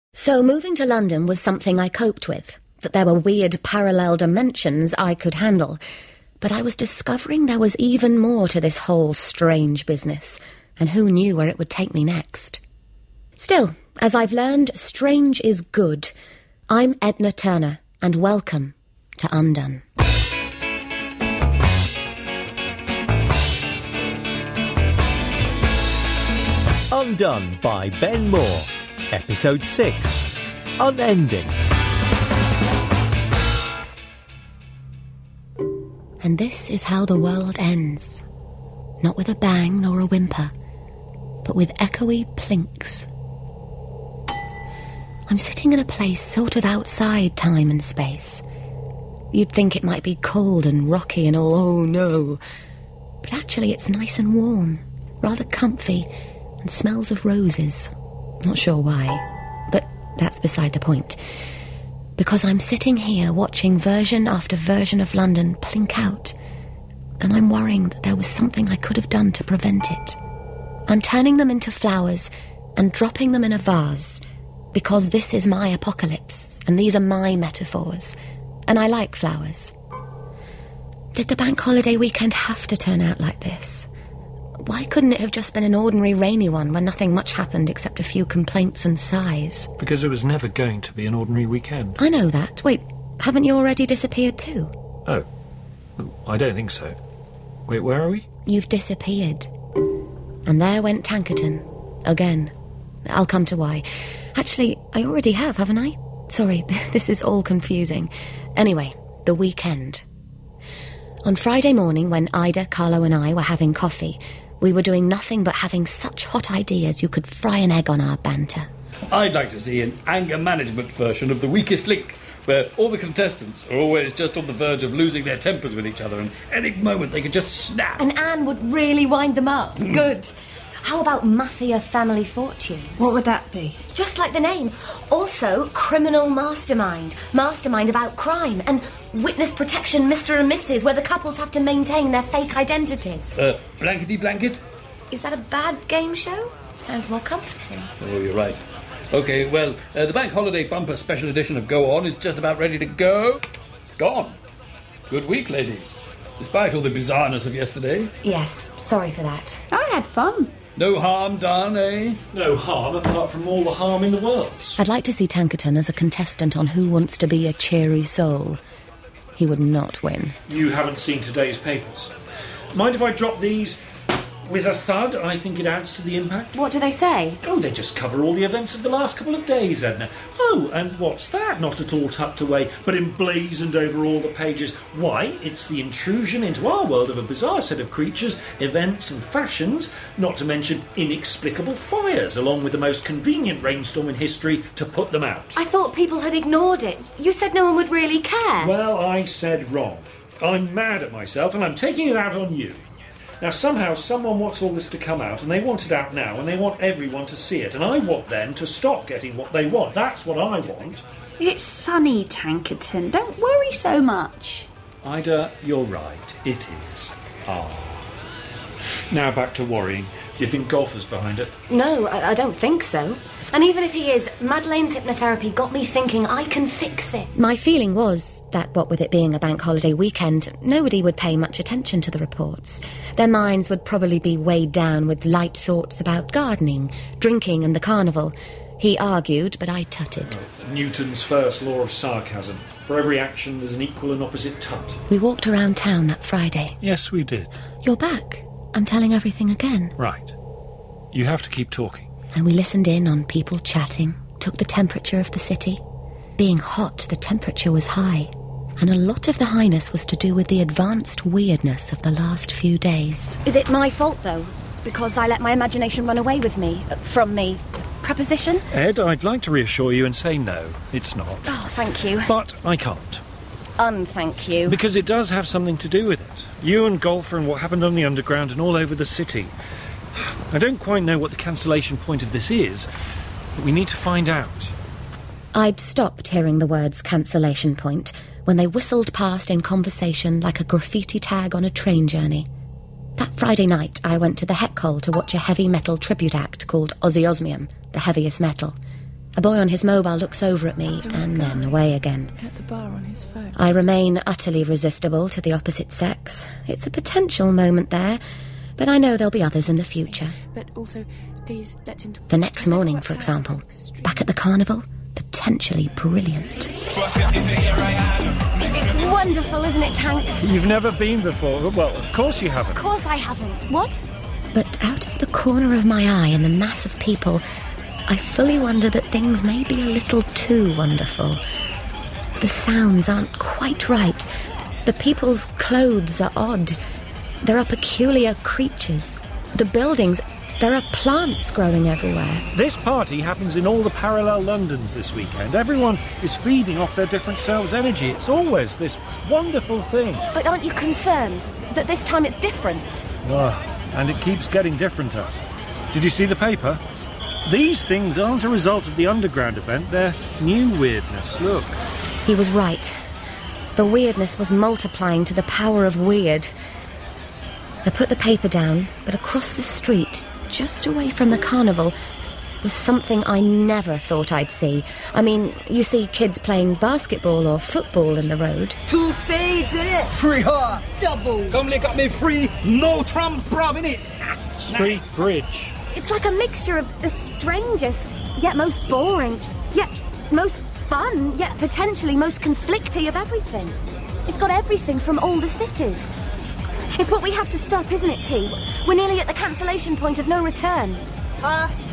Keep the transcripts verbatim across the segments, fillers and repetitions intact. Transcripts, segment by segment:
So moving to London was something I coped with, that there were weird parallel dimensions I could handle. But I was discovering there was even more to this whole strange business, and who knew where it would take me next. Still, as I've learned, strange is good. I'm Edna Turner, and welcome to Undone. Undone by Ben Moore, Episode six, Unending. And this is how the world ends. Not with a bang nor a whimper, but with echoey plinks. I'm sitting in a place sort of outside time and space. You'd think it might be cold and rocky and all, oh no. But actually it's nice and warm, rather comfy, and smells of roses. Not sure why, but that's beside the point. Because I'm sitting here watching version after version of London plink out, and I'm worrying that there was something I could have done to prevent it. I'm turning them into flowers and dropping them in a vase, because this is my apocalypse, and these are my metaphors, and I like flowers. Did the bank holiday weekend have to turn out like this? Why couldn't it have just been an ordinary rainy one where nothing much happened except a few complaints and sighs? Because it was never going to be an ordinary weekend. I know that. Wait, haven't you already disappeared too? Oh, I don't think so. Wait, where are we? You've disappeared. And there went Tankerton. Again. I'll come to why. Actually, I already have, haven't I? Sorry, this is all confusing. Anyway, the weekend. On Friday morning, when Ida, Carlo and I were having coffee, we were doing nothing but having such hot ideas you could fry an egg on our banter. I'd like to see an anger management version of The Weakest Link, where all the contestants are always just on the verge of losing their tempers with each other, and any moment they could just snap. And Anne would really wind them up. Mm. Good. How about Mafia Family Fortunes? What would that be? Just like the name. Also, criminal mastermind. Mastermind about crime. And witness protection Mister and Missus, where the couples have to maintain their fake identities. Uh, blankety blanket? Is that a bad game show? Sounds more comforting. Oh, you're right. OK, well, uh, the Bank Holiday Bumper Special Edition of Go On is just about ready to go. Gone. Good week, ladies. Despite all the bizarreness of yesterday. Yes, sorry for that. I had fun. No harm done, eh? No harm, apart from all the harm in the world. I'd like to see Tankerton as a contestant on Who Wants to Be a Cheery Soul. He would not win. You haven't seen today's papers. Mind if I drop these with a thud? I think it adds to the impact. What do they say? Oh, they just cover all the events of the last couple of days, Edna. Oh, and what's that? Not at all tucked away, but emblazoned over all the pages. Why, it's the intrusion into our world of a bizarre set of creatures, events and fashions, not to mention inexplicable fires, along with the most convenient rainstorm in history to put them out. I thought people had ignored it. You said no one would really care. Well, I said wrong. I'm mad at myself, and I'm taking it out on you. Now, somehow, someone wants all this to come out, and they want it out now, and they want everyone to see it, and I want them to stop getting what they want. That's what I want. It's sunny, Tankerton. Don't worry so much. Ida, you're right. It is. Ah. Now back to worrying. Do you think Golfer's behind it? No, I, I don't think so. And even if he is, Madeleine's hypnotherapy got me thinking I can fix this. My feeling was that, what with it being a bank holiday weekend, nobody would pay much attention to the reports. Their minds would probably be weighed down with light thoughts about gardening, drinking and the carnival. He argued, but I tutted. Oh, Newton's first law of sarcasm. For every action, there's an equal and opposite tut. We walked around town that Friday. Yes, we did. You're back. I'm telling everything again. Right. You have to keep talking. And we listened in on people chatting, took the temperature of the city. Being hot, the temperature was high. And a lot of the highness was to do with the advanced weirdness of the last few days. Is it my fault, though? Because I let my imagination run away with me? Uh, from me? Preposition? Ed, I'd like to reassure you and say no, it's not. Oh, thank you. But I can't. Unthank you. Because it does have something to do with it. You and Golfer and what happened on the underground and all over the city. I don't quite know what the cancellation point of this is, but we need to find out. I'd stopped hearing the words cancellation point when they whistled past in conversation like a graffiti tag on a train journey. That Friday night, I went to the Heck Hole to watch a heavy metal tribute act called Ozzy Osmium, the heaviest metal. A boy on his mobile looks over at me and then away again. At the bar on his phone. I remain utterly resistible to the opposite sex. It's a potential moment there, but I know there'll be others in the future. But also, please let him... The next morning, for example, back at the carnival, potentially brilliant. It's wonderful, isn't it, Tanks? You've never been before. Well, of course you haven't. Of course I haven't. What? But out of the corner of my eye in the mass of people, I fully wonder that things may be a little too wonderful. The sounds aren't quite right. The people's clothes are odd. There are peculiar creatures. The buildings, there are plants growing everywhere. This party happens in all the parallel Londons this weekend. Everyone is feeding off their different selves' energy. It's always this wonderful thing. But aren't you concerned that this time it's different? Oh, and it keeps getting differenter. Did you see the paper? These things aren't a result of the underground event. They're new weirdness. Look. He was right. The weirdness was multiplying to the power of weird. I put the paper down, but across the street, just away from the carnival, was something I never thought I'd see. I mean, you see kids playing basketball or football in the road. Two spades, innit? Free heart. Double. Come lick up me free. No trams, bruv, innit? Street bridge. It's like a mixture of the strangest, yet most boring, yet most fun, yet potentially most conflicty of everything. It's got everything from all the cities. It's what we have to stop, isn't it, T? We're nearly at the cancellation point of no return. Pass.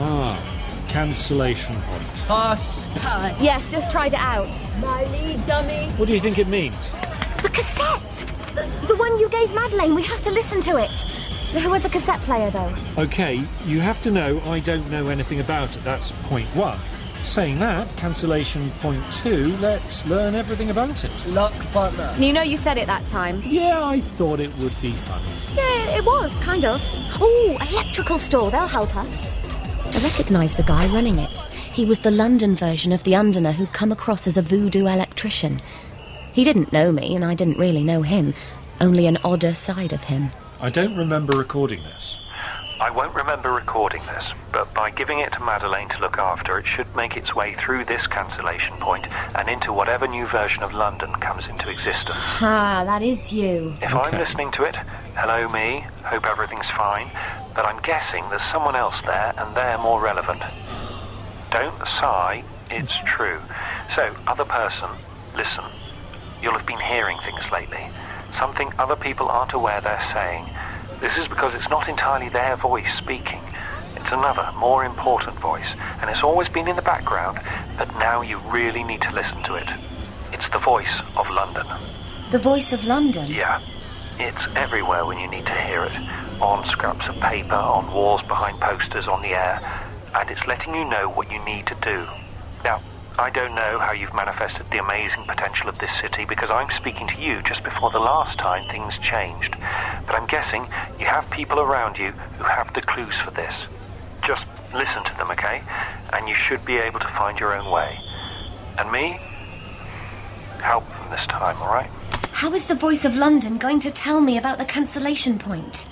Ah, cancellation point. Pass. Pass. Yes, just tried it out. My lead, dummy. What do you think it means? The cassette! The, the one you gave Madeleine, we have to listen to it. Who was a cassette player, though? OK, you have to know I don't know anything about it. That's point one. Saying that, cancellation point two, let's learn everything about it. Luck, partner. You know you said it that time. Yeah, I thought it would be funny. Yeah, it was, kind of. Ooh, electrical store, they'll help us. I recognised the guy running it. He was the London version of the Underner who'd come across as a voodoo electrician. He didn't know me, and I didn't really know him. Only an odder side of him. I don't remember recording this. I won't remember recording this, but by giving it to Madeleine to look after, it should make its way through this cancellation point and into whatever new version of London comes into existence. Ah, that is you. If Okay. I'm listening to it, hello me, hope everything's fine, but I'm guessing there's someone else there and they're more relevant. Don't sigh, it's true. So, other person, listen. You'll have been hearing things lately. Something other people aren't aware they're saying. This is because it's not entirely their voice speaking. It's another, more important voice, and it's always been in the background, but now you really need to listen to it. It's the voice of London. The voice of London? Yeah. It's everywhere when you need to hear it. On scraps of paper, on walls behind posters, on the air. And it's letting you know what you need to do. Now, I don't know how you've manifested the amazing potential of this city because I'm speaking to you just before the last time things changed. But I'm guessing you have people around you who have the clues for this. Just listen to them, okay? And you should be able to find your own way. And me? Help them this time, all right? How is the voice of London going to tell me about the cancellation point?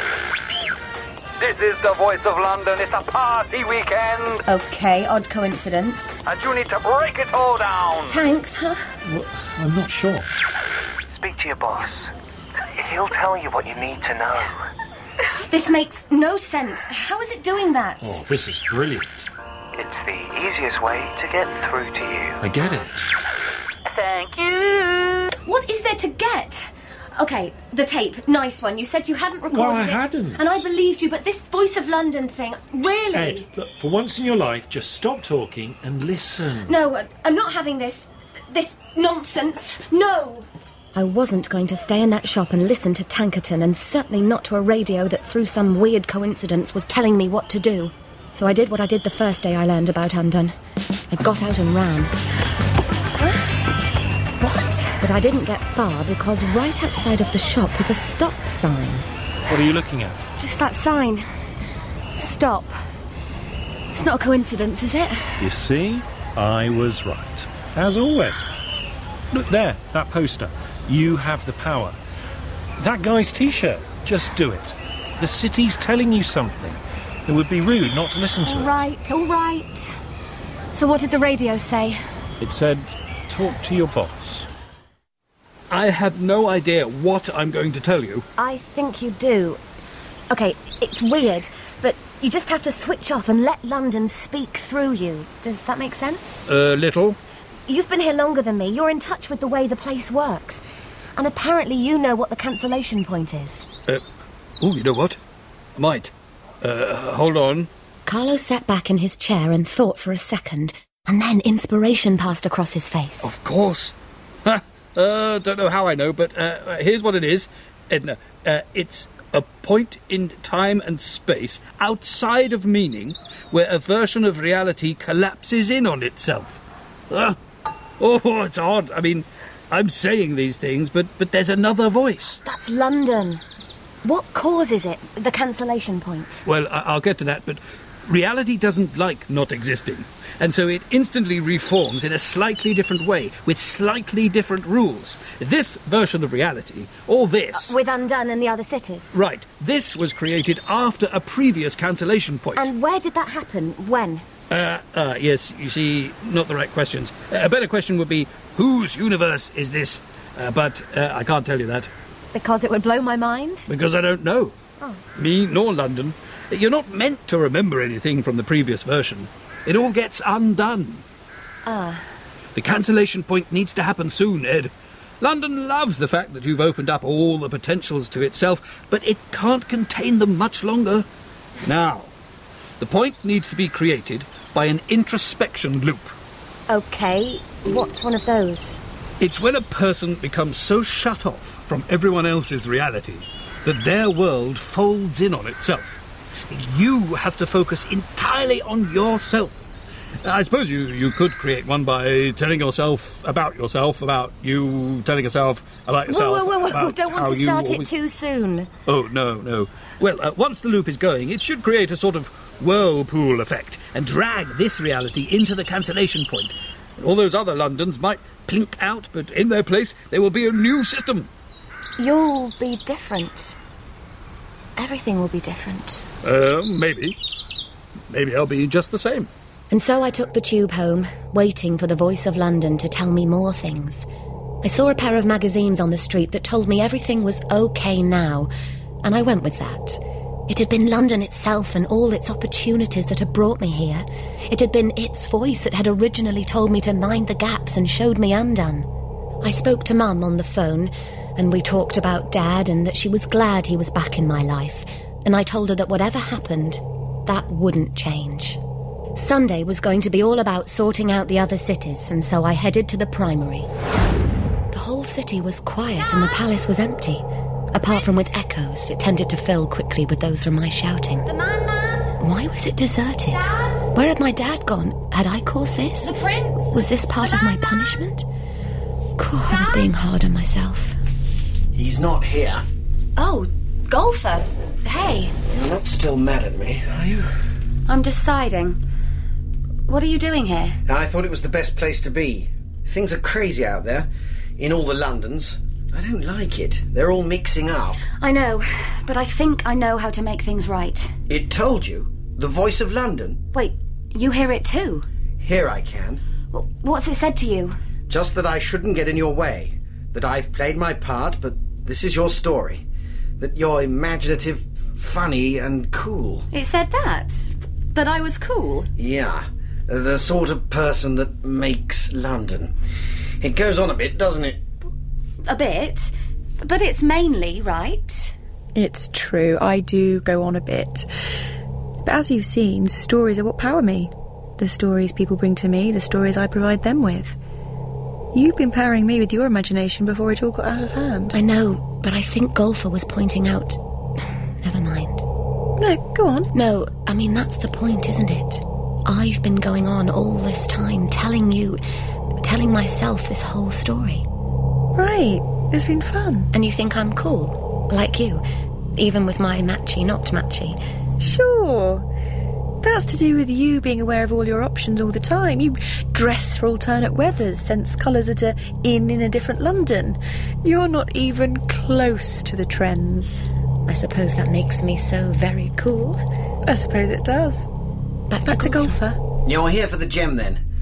This is the voice of London. It's a party weekend. Okay, odd coincidence. And you need to break it all down. Tanks, huh? Well, I'm not sure. Speak to your boss. He'll tell you what you need to know. This makes no sense. How is it doing that? Oh, this is brilliant. It's the easiest way to get through to you. I get it. Thank you. What is there to get? Okay, the tape, nice one. You said you hadn't recorded Well, I it. hadn't. And I believed you, but this voice of London thing, really? Ed, look, for once in your life, just stop talking and listen. No, uh, I'm not having this... this nonsense. No! I wasn't going to stay in that shop and listen to Tankerton, and certainly not to a radio that through some weird coincidence was telling me what to do. So I did what I did the first day I learned about Undone. I got out and ran. Huh? What? But I didn't get far because right outside of the shop was a stop sign. What are you looking at? Just that sign. Stop. It's not a coincidence, is it? You see? I was right. As always. Look there, that poster. You have the power. That guy's T-shirt. Just do it. The city's telling you something. It would be rude not to listen to All it. right, all right. So what did the radio say? It said, talk to your boss. I have no idea what I'm going to tell you. I think you do. OK, it's weird, but you just have to switch off and let London speak through you. Does that make sense? A little. You've been here longer than me. You're in touch with the way the place works. And apparently you know what the cancellation point is. Uh, oh, you know what? I might. Uh, hold on. Carlo sat back in his chair and thought for a second, and then inspiration passed across his face. Of course. Ha! Uh, don't know how I know, but uh, here's what it is, Edna. Uh, it's a point in time and space outside of meaning where a version of reality collapses in on itself. Uh, oh, it's odd. I mean, I'm saying these things, but, but there's another voice. That's London. What causes it, the cancellation point? Well, I- I'll get to that, but reality doesn't like not existing. And so it instantly reforms in a slightly different way, with slightly different rules. This version of reality, or this... Uh, with Undone and the other cities? Right. This was created after a previous cancellation point. And where did that happen? When? Uh, uh, yes, you see, not the right questions. A better question would be, whose universe is this? Uh, but uh, I can't tell you that. Because it would blow my mind? Because I don't know. Oh. Me nor London. You're not meant to remember anything from the previous version. It all gets undone. Ah. Uh. The cancellation point needs to happen soon, Ed. London loves the fact that you've opened up all the potentials to itself, but it can't contain them much longer. Now, the point needs to be created by an introspection loop. OK, what's one of those? It's when a person becomes so shut off from everyone else's reality that their world folds in on itself. You have to focus entirely on yourself. I suppose you, you could create one by telling yourself about yourself, about you telling yourself about yourself. Whoa, whoa, whoa, whoa. about Don't want how to start always... it too soon. Oh, no, no. Well, uh, once the loop is going, it should create a sort of whirlpool effect and drag this reality into the cancellation point. All those other Londons might plink out, but in their place there will be a new system. You'll be different. Everything will be different. Uh, maybe. Maybe I'll be just the same. And so I took the tube home, waiting for the voice of London to tell me more things. I saw a pair of magazines on the street that told me everything was OK now, and I went with that. It had been London itself and all its opportunities that had brought me here. It had been its voice that had originally told me to mind the gaps and showed me Undone. I spoke to Mum on the phone, and we talked about Dad and that she was glad he was back in my life, and I told her that whatever happened, that wouldn't change. Sunday was going to be all about sorting out the other cities, and so I headed to the primary. The whole city was quiet and the palace was empty. Apart from with echoes, it tended to fill quickly with those from my shouting. The man, man! Why was it deserted? Dad? Where had my dad gone? Had I caused this? The prince! Was this part of my punishment? God, I was being hard on myself. He's not here. Oh, Golfer. Hey. You're not still mad at me, are you? I'm deciding. What are you doing here? I thought it was the best place to be. Things are crazy out there, in all the Londons. I don't like it. They're all mixing up. I know, but I think I know how to make things right. It told you? The voice of London? Wait, you hear it too? Here I can. Well, what's it said to you? Just that I shouldn't get in your way. That I've played my part, but this is your story. That you're imaginative, funny and cool. It said that? That I was cool? Yeah. The sort of person that makes London. It goes on a bit, doesn't it? A bit. But it's mainly, right? It's true, I do go on a bit. But as you've seen, stories are what power me. The stories people bring to me, the stories I provide them with. You've been powering me with your imagination before it all got out of hand. I know, but I think Golfer was pointing out... Never mind. No, go on. No, I mean, that's the point, isn't it? I've been going on all this time, telling you... telling myself this whole story. Right, it's been fun. And you think I'm cool? Like you? Even with my matchy, not matchy? Sure. That's to do with you being aware of all your options all the time. You dress for alternate weathers, sense colours that are in in a different London. You're not even close to the trends. I suppose that makes me so very cool. I suppose it does. Back, Back to, to Golfer. You're here for the gem then?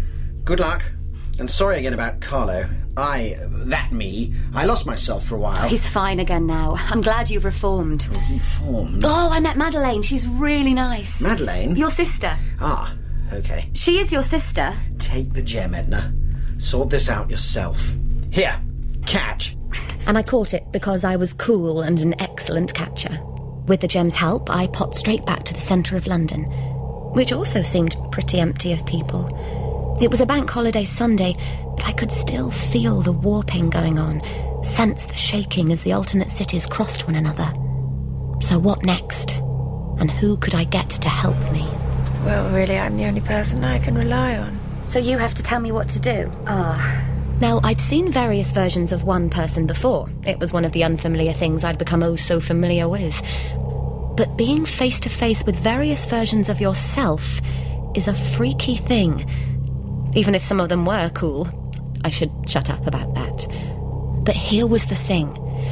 Good luck. And sorry again about Carlo. I, that me, I lost myself for a while. He's fine again now. I'm glad you've reformed. Reformed? Oh, I met Madeleine. She's really nice. Madeleine? Your sister. Ah, okay. She is your sister. Take the gem, Edna. Sort this out yourself. Here, catch. And I caught it because I was cool and an excellent catcher. With the gem's help, I popped straight back to the centre of London, which also seemed pretty empty of people. It was a bank holiday Sunday, but I could still feel the warping going on, sense the shaking as the alternate cities crossed one another. So what next? And who could I get to help me? Well, really, I'm the only person I can rely on. So you have to tell me what to do? Ah. Now, I'd seen various versions of one person before. It was one of the unfamiliar things I'd become oh so familiar with. But being face to face with various versions of yourself is a freaky thing. Even if some of them were cool, I should shut up about that. But here was the thing.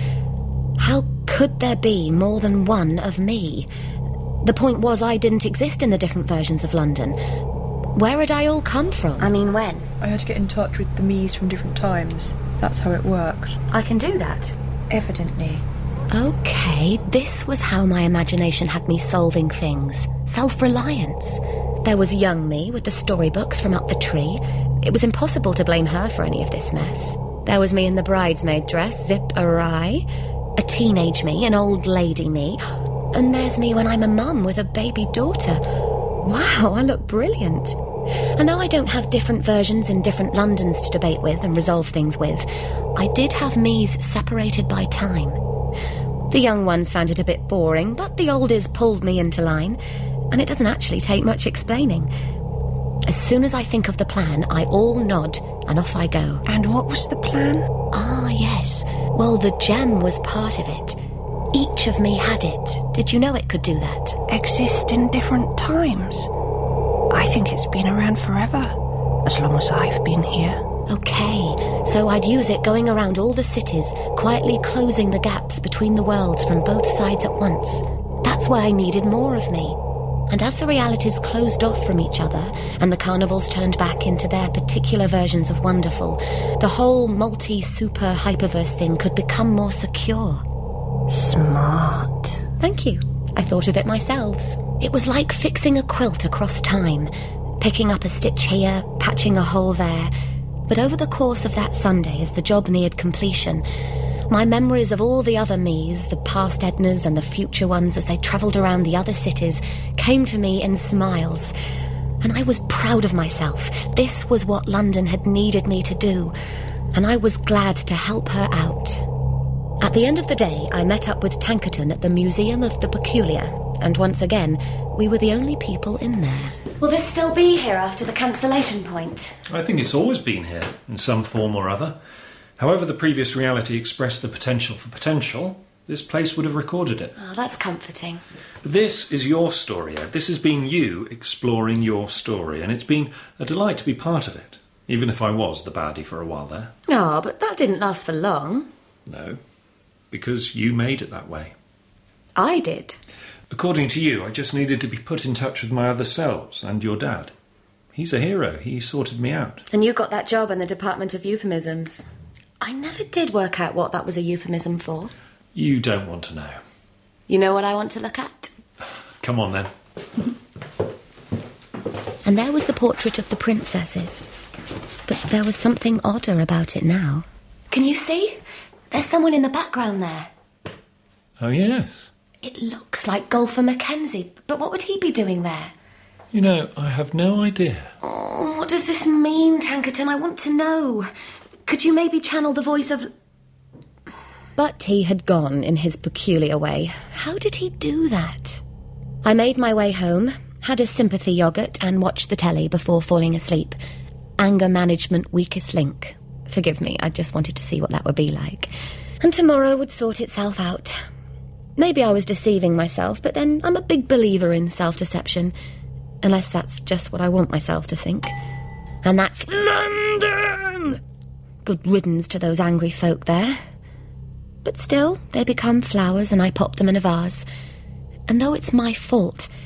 How could there be more than one of me? The point was I didn't exist in the different versions of London. Where had I all come from? I mean, when? I had to get in touch with the me's from different times. That's how it worked. I can do that. Evidently. Okay, this was how my imagination had me solving things. Self-reliance. There was young me with the storybooks from up the tree. It was impossible to blame her for any of this mess. There was me in the bridesmaid dress, zip awry. A teenage me, an old lady me. And there's me when I'm a mum with a baby daughter. Wow, I look brilliant. And though I don't have different versions in different Londons to debate with and resolve things with, I did have me's separated by time. The young ones found it a bit boring, but the oldies pulled me into line, and it doesn't actually take much explaining. As soon as I think of the plan, I all nod, and off I go. And what was the plan? Ah, yes. Well, the gem was part of it. Each of me had it. Did you know it could do that? Exist in different times. I think it's been around forever, as long as I've been here. Okay, so I'd use it going around all the cities, quietly closing the gaps between the worlds from both sides at once. That's why I needed more of me. And as the realities closed off from each other, and the carnivals turned back into their particular versions of wonderful, the whole multi-super-hyperverse thing could become more secure. Smart. Thank you. I thought of it myself. It was like fixing a quilt across time, picking up a stitch here, patching a hole there. But over the course of that Sunday, as the job neared completion, my memories of all the other me's, the past Ednas and the future ones as they travelled around the other cities, came to me in smiles. And I was proud of myself. This was what London had needed me to do, and I was glad to help her out. At the end of the day, I met up with Tankerton at the Museum of the Peculiar, and once again, we were the only people in there. Will this still be here after the cancellation point? I think it's always been here, in some form or other. However the previous reality expressed the potential for potential, this place would have recorded it. Oh, that's comforting. But this is your story, Ed. This has been you exploring your story, and it's been a delight to be part of it, even if I was the baddie for a while there. Oh, but that didn't last for long. No, because you made it that way. I did. According to you, I just needed to be put in touch with my other selves and your dad. He's a hero. He sorted me out. And you got that job in the Department of Euphemisms. I never did work out what that was a euphemism for. You don't want to know. You know what I want to look at? Come on, then. And there was the portrait of the princesses. But there was something odder about it now. Can you see? There's someone in the background there. Oh, yes. It looks like Golfer Mackenzie, but what would he be doing there? You know, I have no idea. Oh, what does this mean, Tankerton? I want to know. Could you maybe channel the voice of... But he had gone in his peculiar way. How did he do that? I made my way home, had a sympathy yoghurt and watched the telly before falling asleep. Anger management weakest link. Forgive me, I just wanted to see what that would be like. And tomorrow would sort itself out. Maybe I was deceiving myself, but then I'm a big believer in self-deception. Unless that's just what I want myself to think. And that's London! Good riddance to those angry folk there. But still, they become flowers and I pop them in a vase. And though it's my fault,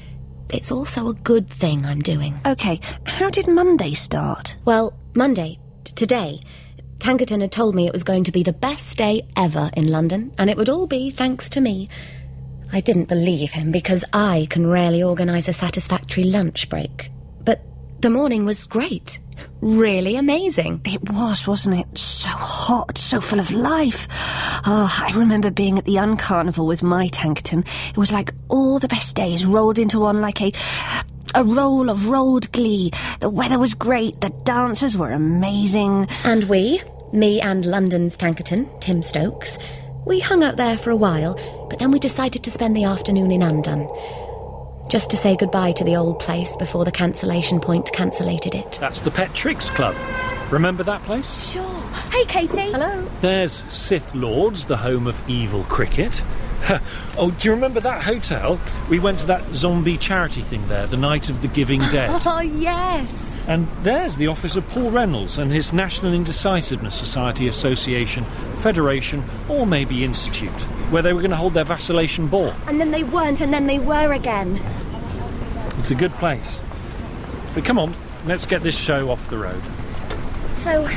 it's also a good thing I'm doing. OK, how did Monday start? Well, Monday, t- today, Tankerton had told me it was going to be the best day ever in London, and it would all be thanks to me. I didn't believe him, because I can rarely organise a satisfactory lunch break. But the morning was great. Really amazing. It was, wasn't it? So hot, so full of life. Oh, I remember being at the Uncarnival with my Tankerton. It was like all the best days rolled into one, like a... a roll of rolled glee. The weather was great, the dancers were amazing. And we, me and London's Tankerton, Tim Stokes, we hung out there for a while, but then we decided to spend the afternoon in Undone. Just to say goodbye to the old place before the cancellation point cancellated it. That's the Pet Tricks Club. Remember that place? Sure. Hey, Katie. Hello. There's Sith Lords, the home of evil cricket. Oh, do you remember that hotel? We went to that zombie charity thing there, the night of the Giving Dead. Oh, yes. And there's the office of Paul Reynolds and his National Indecisiveness Society Association, Federation, or maybe Institute, where they were going to hold their vacillation ball. And then they weren't, and then they were again. It's a good place. But come on, let's get this show off the road. So,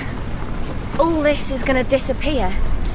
all this is going to disappear.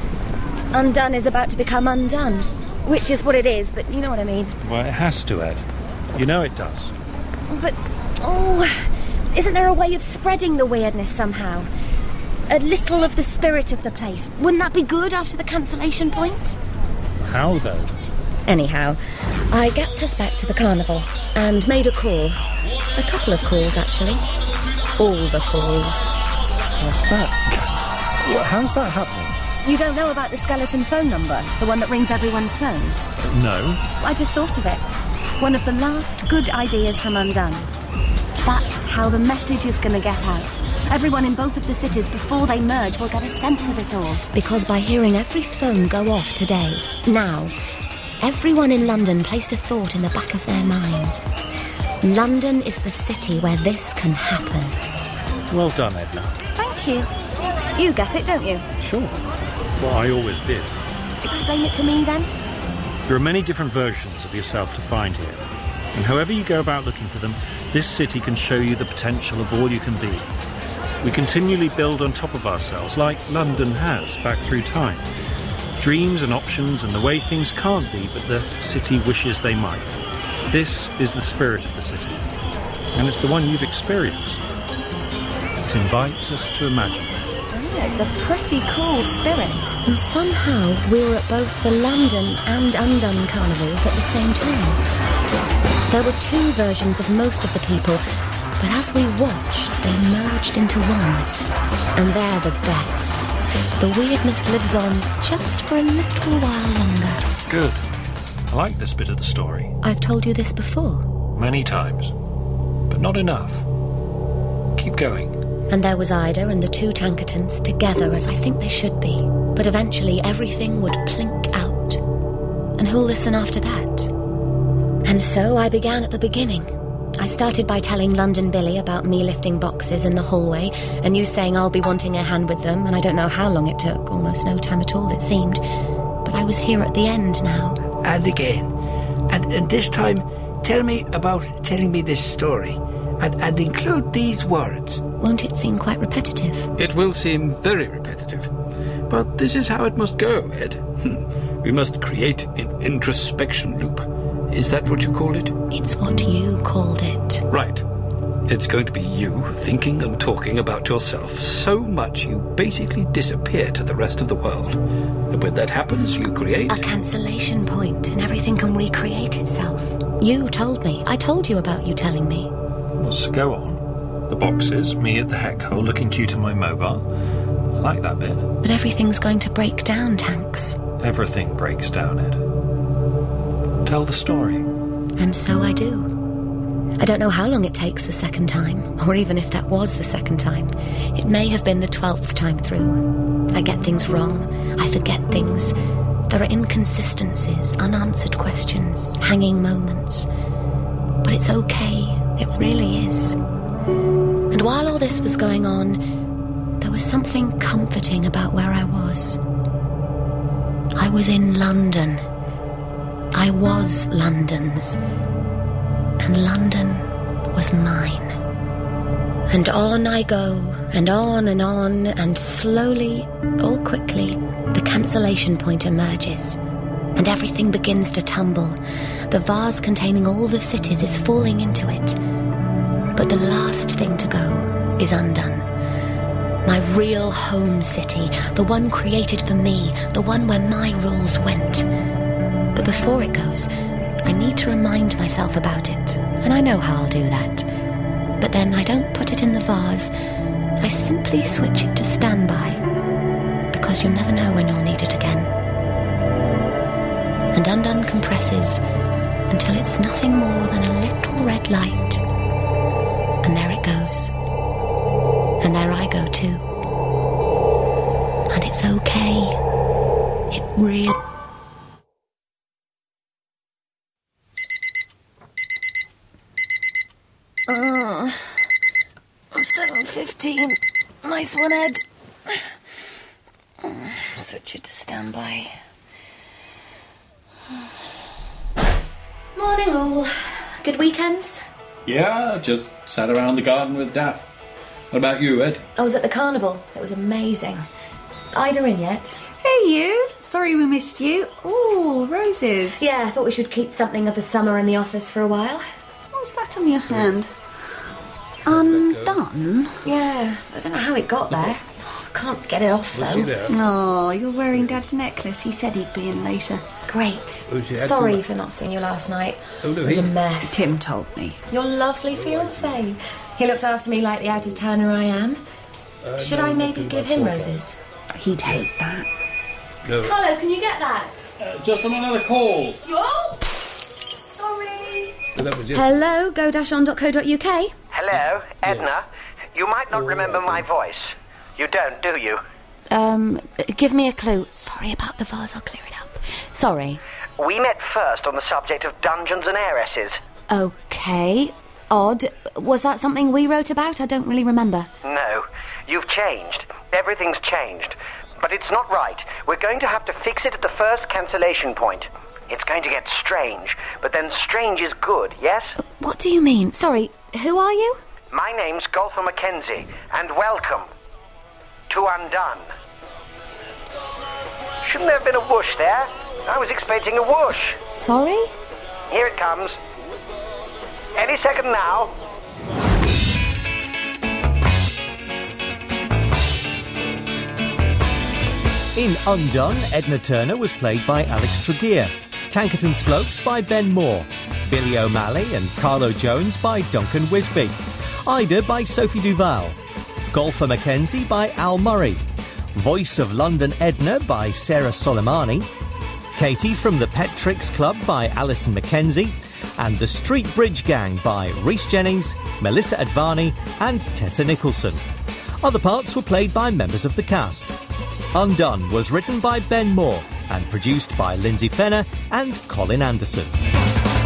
Undone is about to become undone. Which is what it is, but you know what I mean. Well, it has to, Ed. You know it does. But, oh, isn't there a way of spreading the weirdness somehow? A little of the spirit of the place. Wouldn't that be good after the cancellation point? How, though? Anyhow, I gapped us back to the carnival and made a call. A couple of calls, actually. All the calls. What's that? What, how's that happening? You don't know about the skeleton phone number? The one that rings everyone's phones? No. I just thought of it. One of the last good ideas from Undone. That's how the message is going to get out. Everyone in both of the cities, before they merge, will get a sense of it all. Because by hearing every phone go off today, now, everyone in London placed a thought in the back of their minds. London is the city where this can happen. Well done, Edna. Thank you. You get it, don't you? Sure. Well, I always did. Explain it to me, then. There are many different versions of yourself to find here. And however you go about looking for them, this city can show you the potential of all you can be. We continually build on top of ourselves, like London has, back through time. Dreams and options and the way things can't be, but the city wishes they might. This is the spirit of the city. And it's the one you've experienced. It invites us to imagine. It's a pretty cool spirit. And somehow we were at both the London and Undone carnivals at the same time. There were two versions of most of the people, but as we watched, they merged into one. And they're the best. The weirdness lives on just for a little while longer. Good. I like this bit of the story. I've told you this before. Many times. But not enough. Keep going. And there was Ida and the two Tankertons together as I think they should be. But eventually everything would plink out. And who'll listen after that? And so I began at the beginning. I started by telling London Billy about me lifting boxes in the hallway and you saying I'll be wanting a hand with them, and I don't know how long it took, almost no time at all it seemed. But I was here at the end now. And again. And, and this time, tell me about telling me this story. And, and include these words. Won't it seem quite repetitive? It will seem very repetitive. But this is how it must go, Ed. We must create an introspection loop. Is that what you called it? It's what you called it. Right. It's going to be you thinking and talking about yourself so much you basically disappear to the rest of the world. And when that happens, you create... a cancellation point, and everything can recreate itself. You told me. I told you about you telling me. Well, so go on. The boxes, me at the heck hole looking cute on my mobile. I like that bit. But everything's going to break down, Tanks. Everything breaks down, Ed. Tell the story. And so I do. I don't know how long it takes the second time, or even if that was the second time. It may have been the twelfth time through. I get things wrong. I forget things. There are inconsistencies, unanswered questions, hanging moments. But it's okay. It really is. And while all this was going on, there was something comforting about where I was. I was in London. I was London's. and London was mine. And on I go, and on and on, and slowly or quickly, the cancellation point emerges, and everything begins to tumble. The vase containing all the cities is falling into it. But the last thing to go is undone. My real home city, the one created for me, the one where my rules went. But before it goes, I need to remind myself about it, and I know how I'll do that. But then I don't put it in the vase. I simply switch it to standby, because you never know when you'll need it again. And Undone compresses until it's nothing more than a little red light. And there it goes. And there I go too. And it's okay. It really... Oh, seven fifteen. Nice one, Ed. Oh, switch it to standby. Morning all. Good weekends? Yeah, just sat around the garden with Daff. What about you, Ed? I was at the carnival. It was amazing. Ida in yet? Hey you, sorry we missed you. Oh, roses. Yeah, I thought we should keep something of the summer in the office for a while. What's that on your hand? Undone? Yeah, I don't know how it got there. Oh, I can't get it off though. Oh, you're wearing Dad's necklace. He said he'd be in later. Great. Sorry for not seeing you last night. Oh, no, it was he... a mess. Tim told me. Your lovely fiancé. He looked after me like the out-of-towner I am. Uh, Should no, I maybe give him roses? He'd hate that. No. Hello, can you get that? Uh, just on another call. Oh! Sorry. Oh, that was it. Hello, go dash on dot co dot uk. Hello, Edna. You might not remember my voice. You don't, do you? Um, give me a clue. Sorry about the vase, I'll clear it up. Sorry. We met first on the subject of dungeons and heiresses. Okay. Odd. Was that something we wrote about? I don't really remember. No, you've changed. Everything's changed. But it's not right. We're going to have to fix it at the first cancellation point. It's going to get strange, but then strange is good, yes? What do you mean? Sorry, who are you? My name's Golfer Mackenzie, and welcome to Undone. Shouldn't there have been a whoosh there? I was expecting a whoosh. Sorry? Here it comes. Any second now. In Undone, Edna Turner was played by Alex Tregear, Tankerton Slopes by Ben Moore, Billy O'Malley and Carlo Jones by Duncan Wisby, Ida by Sophie Duval, Golfer Mackenzie by Al Murray, Voice of London Edna by Sarah Soleimani, Katie from the Pet Tricks Club by Alison Mackenzie, and The Street Bridge Gang by Rhys Jennings, Melissa Advani and Tessa Nicholson. Other parts were played by members of the cast. Undone was written by Ben Moore and produced by Lindsay Fenner and Colin Anderson.